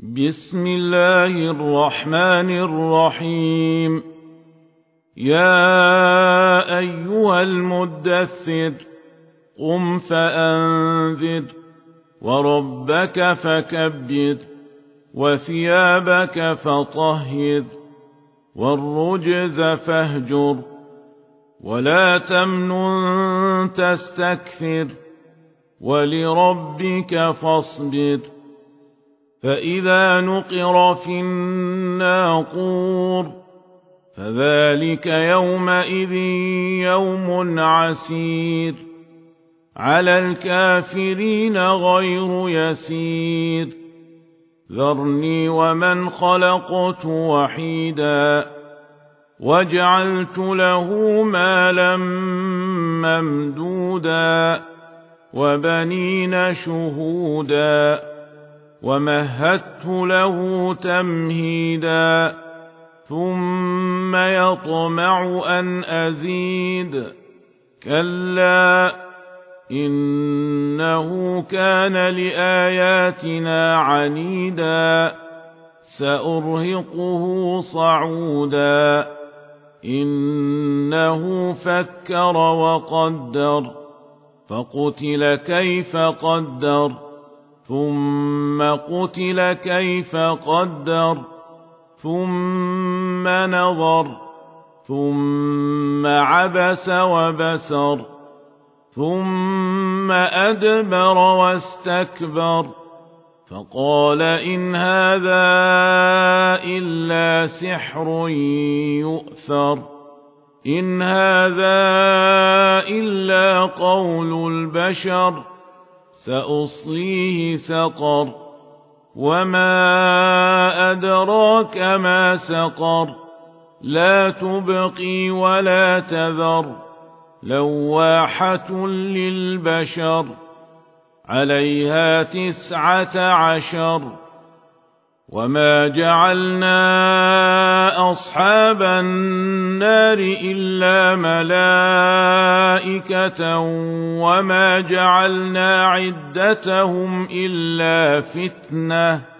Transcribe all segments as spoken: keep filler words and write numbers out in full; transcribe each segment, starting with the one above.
بسم الله الرحمن الرحيم. يا أيها المدثر قم فأنذر وربك فكبر وثيابك فطهر والرجز فاهجر ولا تمنن تستكثر ولربك فاصبر. فإذا نقر في الناقور فذلك يومئذ يوم عسير على الكافرين غير يسير. ذرني ومن خلقت وحيدا وجعلت له مالا ممدودا وبنين شهودا ومهدت له تمهيدا ثم يطمع أن أزيد كلا إنه كان لآياتنا عنيدا سأرهقه صعودا. إنه فكر وقدر فقتل كيف قدر ثم قتل كيف قدر ثم نظر ثم عبس وبسر ثم أدبر واستكبر فقال إن هذا إلا سحر يؤثر إن هذا إلا قول البشر سأصليه سقر وما أدراك ما سقر لا تبقي ولا تذر لواحة للبشر عليها تسعة عشر. وما جعلنا أصحاب النار إلا ملائكة وما جعلنا عدتهم إلا فتنة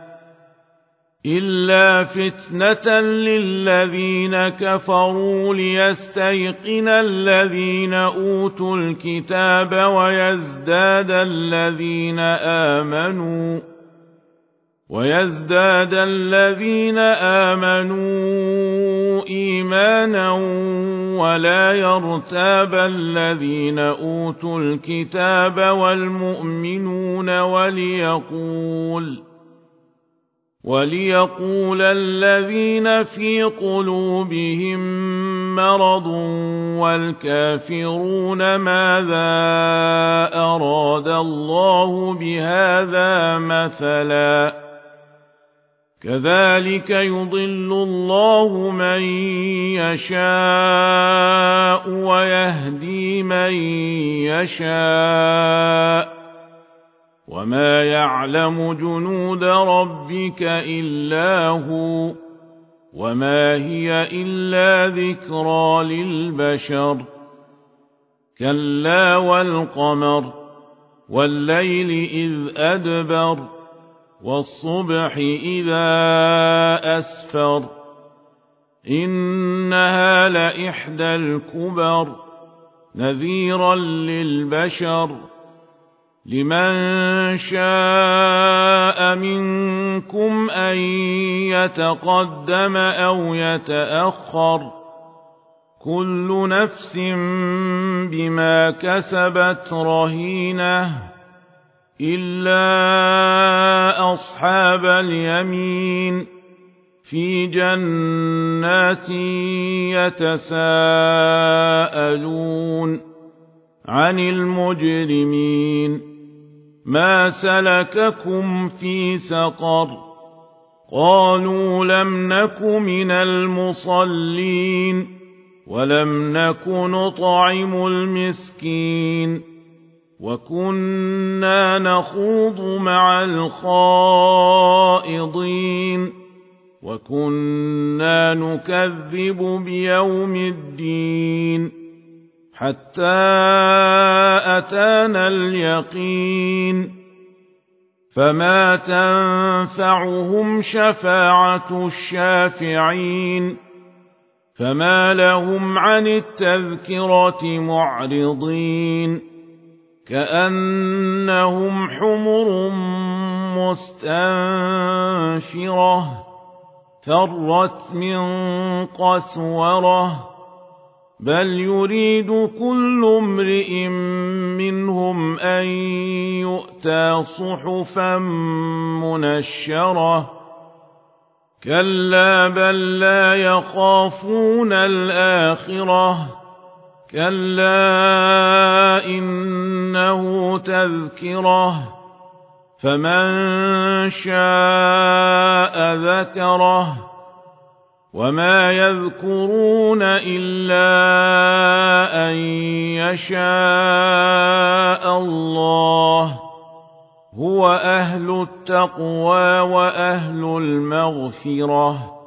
إلا فتنة للذين كفروا ليستيقن الذين أوتوا الكتاب ويزداد الذين آمنوا ويزداد الذين آمنوا إيمانا ولا يرتاب الذين أوتوا الكتاب والمؤمنون وليقول وليقول الذين في قلوبهم مرض والكافرون ماذا أراد الله بهذا مثلا كذلك يضل الله من يشاء ويهدي من يشاء وما يعلم جنود ربك إلا هو وما هي إلا ذكرى للبشر. كلا والقمر والليل إذ أدبر والصبح إذا أسفر إنها لإحدى الكبر نذيرا للبشر لمن شاء منكم أن يتقدم أو يتأخر كل نفس بما كسبت رهينة إلا أصحاب اليمين في جنات يتساءلون عن المجرمين ما سلككم في سقر قالوا لم نك من المصلين ولم نك نطعم المسكين وكنا نخوض مع الخائضين وكنا نكذب بيوم الدين حتى أتانا اليقين فما تنفعهم شفاعة الشافعين فما لهم عن التذكرة معرضين كأنهم حمر مستنفرة فرت من قسورة بل يريد كل امرئ منهم أن يؤتى صحفا منشرة كلا بل لا يخافون الآخرة كلا إنه تذكرة فمن شاء ذكره وما يذكرون إلا أن يشاء الله هو أهل التقوى وأهل المغفرة